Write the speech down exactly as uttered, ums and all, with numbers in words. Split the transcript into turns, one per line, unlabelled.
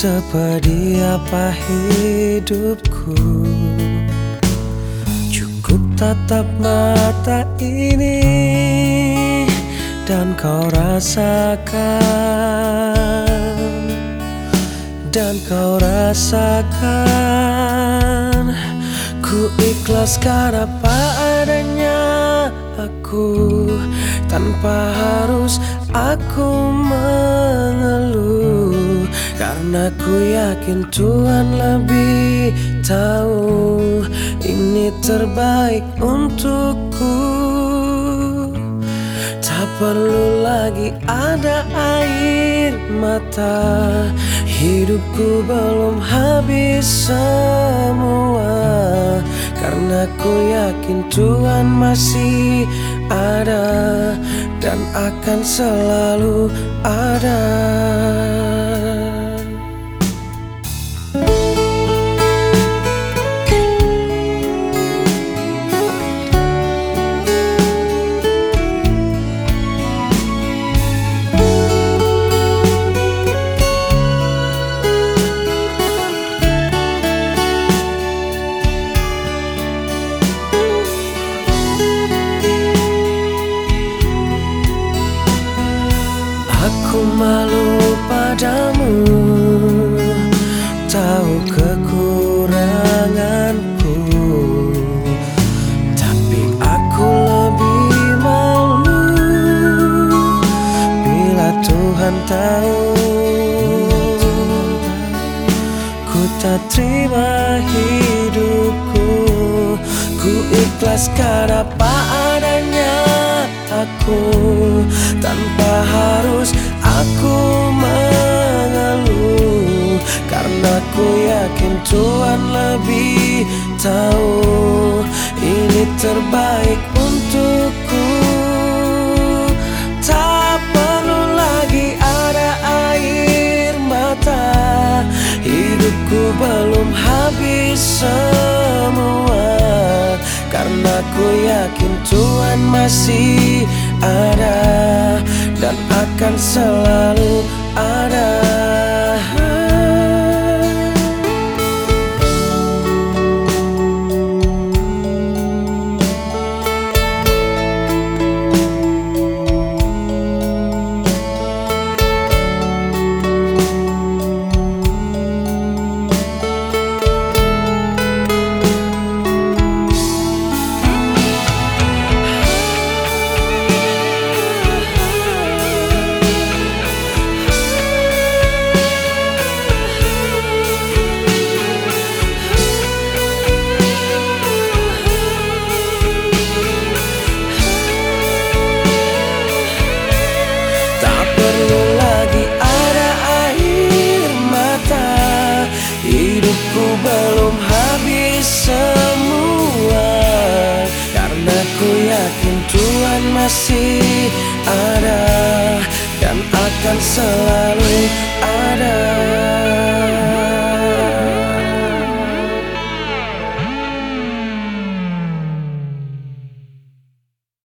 Sepedih apa hidupku, cukup tatap mata ini dan kau rasakan, dan kau rasakan. Ku ikhlaskan apa adanya aku, tanpa harus aku mengeluh, karena ku yakin Tuhan lebih tahu ini terbaik untukku. Tak perlu lagi ada air mata, hidupku belum habis semua, karena ku yakin Tuhan masih ada dan akan selalu ada. Aku malu padamu, tahu kekuranganku, tapi aku lebih malu bila Tuhan tahu. Ku tak terima hidupku, ku ikhlaskan apa adanya aku, tanpa harus aku mengeluh, karena ku yakin Tuhan lebih tahu ini terbaik untukku. Tak perlu lagi ada air mata, hidupku belum habis semua, karena ku yakin Tuhan masih ada dan akan selalu ada. Hidupku belum habis semua, karena ku yakin Tuhan masih ada dan akan selalu ada.